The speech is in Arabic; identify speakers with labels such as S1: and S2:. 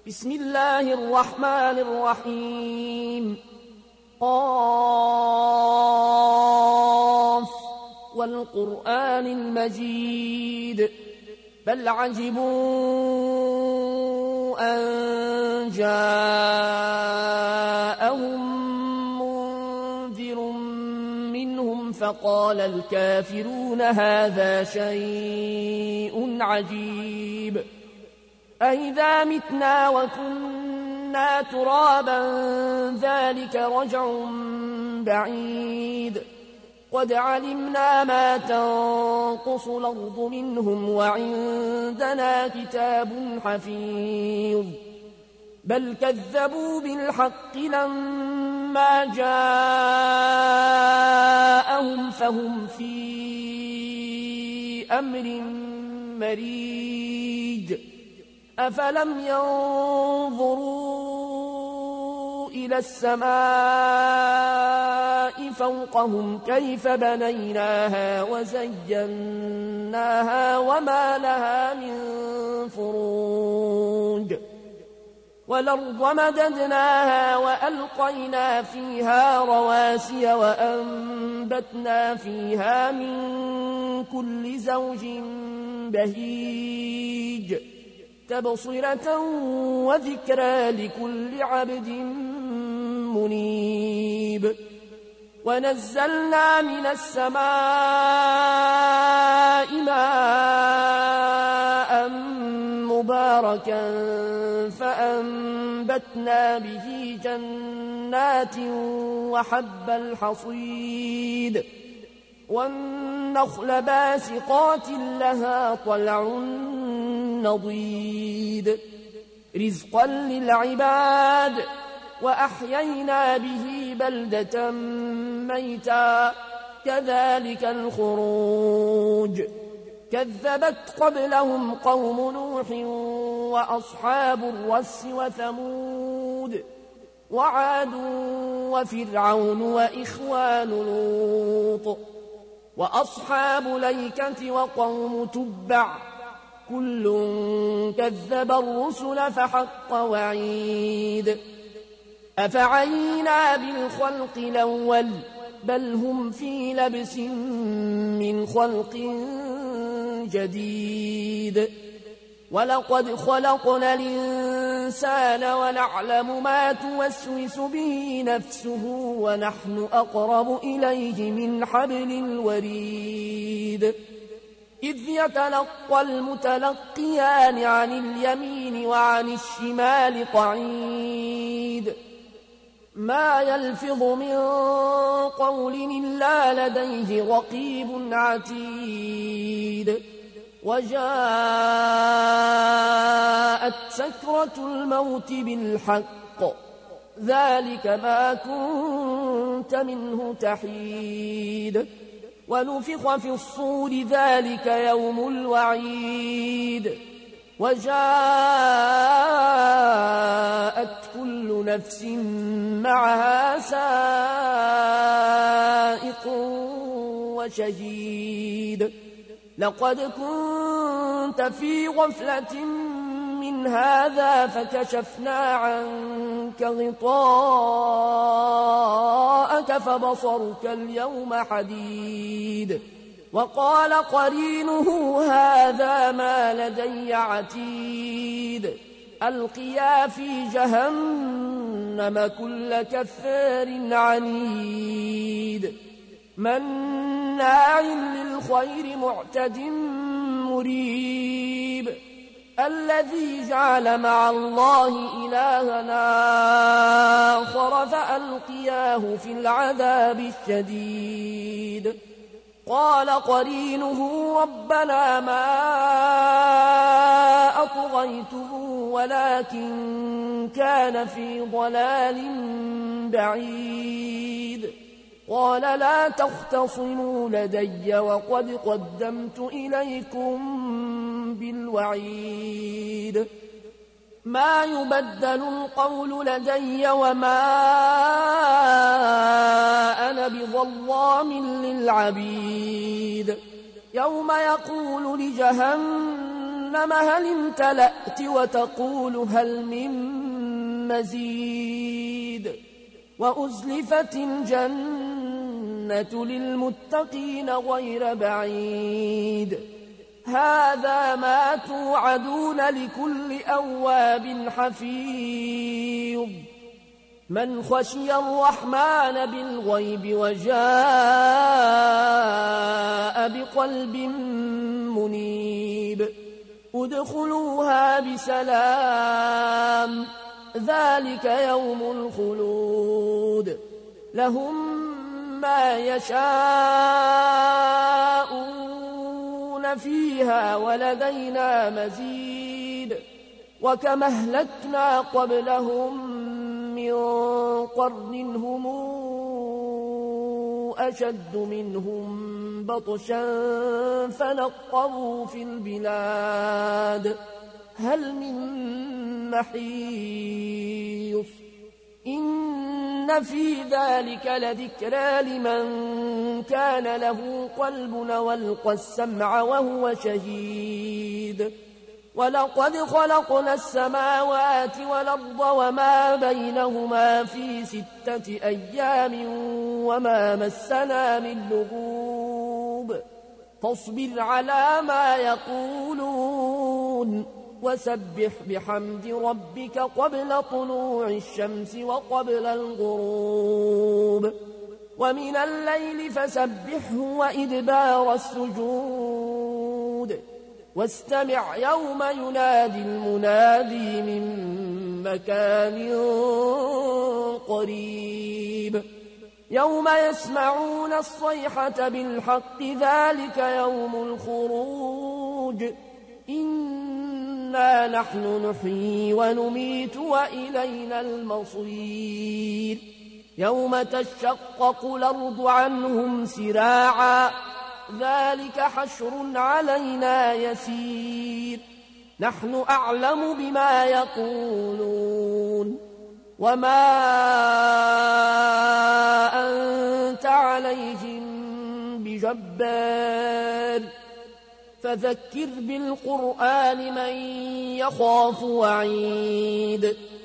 S1: بسم الله الرحمن الرحيم. قاف والقرآن المجيد بل عجبوا أن جاءهم منذر منهم فقال الكافرون هذا شيء عجيب أئذا متنا وكنا ترابا ذلك رجع بعيد قد علمنا ما تنقص الأرض منهم وعندنا كتاب حفيظ بل كذبوا بالحق لما جاءهم فهم في أمر مريج أفلم ينظروا إلى السماء فوقهم كيف بنيناها وزيناها وما لها من فروج والأرض مددناها وألقينا فيها رواسي وأنبتنا فيها من كل زوج بهيج تبصرة وذكرى لكل عبد منيب ونزلنا من السماء ماء مباركا فأنبتنا به جنات وحب الحصيد والنخل باسقات لها طلع نضيد رزقا للعباد وأحيينا به بلدة ميتا كذلك الخروج كذبت قبلهم قوم نوح وأصحاب الرس وثمود وعاد وفرعون وإخوان لوط وأصحاب الأيكة وقوم تبع كل كذب الرسل فحق وعيد أفعينا بالخلق الأول بل هم في لبس من خلق جديد ولقد خلقنا الإنسان ونعلم ما توسوس به نفسه ونحن أقرب إليه من حبل الوريد إذ يتلقى المتلقيان عن اليمين وعن الشمال قعيد ما يلفظ من قول إلا لديه رقيب عتيد وجاءت سكرة الموت بالحق ذلك ما كنت منه تحيد ونفخ في الصور ذلك يوم الوعيد وجاءت كل نفس معها سائق وشهيد لقد كنت في غفلة من هذا فكشفنا عنك غطاءك فبصرك اليوم حديد وقال قرينه هذا ما لدي عتيد ألقيا في جهنم كل كفار عنيد مناع للخير معتد مريب الذي جعل مع الله إلهنا آخر فألقياه في العذاب الشديد قال قرينه ربنا ما أطغيته ولكن كان في ضلال بعيد قال لا تختصموا لدي وقد قدمت إليكم بالوعيد ما يبدل القول لدي وما أنا بظلام للعبيد يوم يقول لجهنم جهنم هل امتلأت وتقول هل من مزيد وأزلفت الجنة للمتقين غير بعيد هذا ما توعدون لكل أواب حفيظ من خشي الرحمن بالغيب وجاء بقلب منيب ادخلوها بسلام ذلك يوم الخلود لهم ما يشاءون فيها ولدينا مزيد وكما أهلكنا قبلهم من قرن هم أشد منهم بطشا فنقروا في البلاد هل من محيص إن في ذلك لذكرى لمن كان له قلب والقى السمع وهو شهيد ولقد خلقنا السماوات والأرض وما بينهما في 6 أيام وما مسنا من لغوب فاصبر على ما يقولون وسبح بحمد ربك قبل طلوع الشمس وقبل الغروب ومن الليل فسبحه وإدبار السجود واستمع يوم ينادي المنادي من مكان قريب يوم يسمعون الصيحة بالحق ذلك يوم الخروج إنا نحن نحيي ونميت وإلينا المصير يوم تشقق الأرض عنهم سراعا ذلك حشر علينا يسير نحن أعلم بما يقولون وما أنت عليهم بجبار فذكر بالقرآن من يخاف وعيد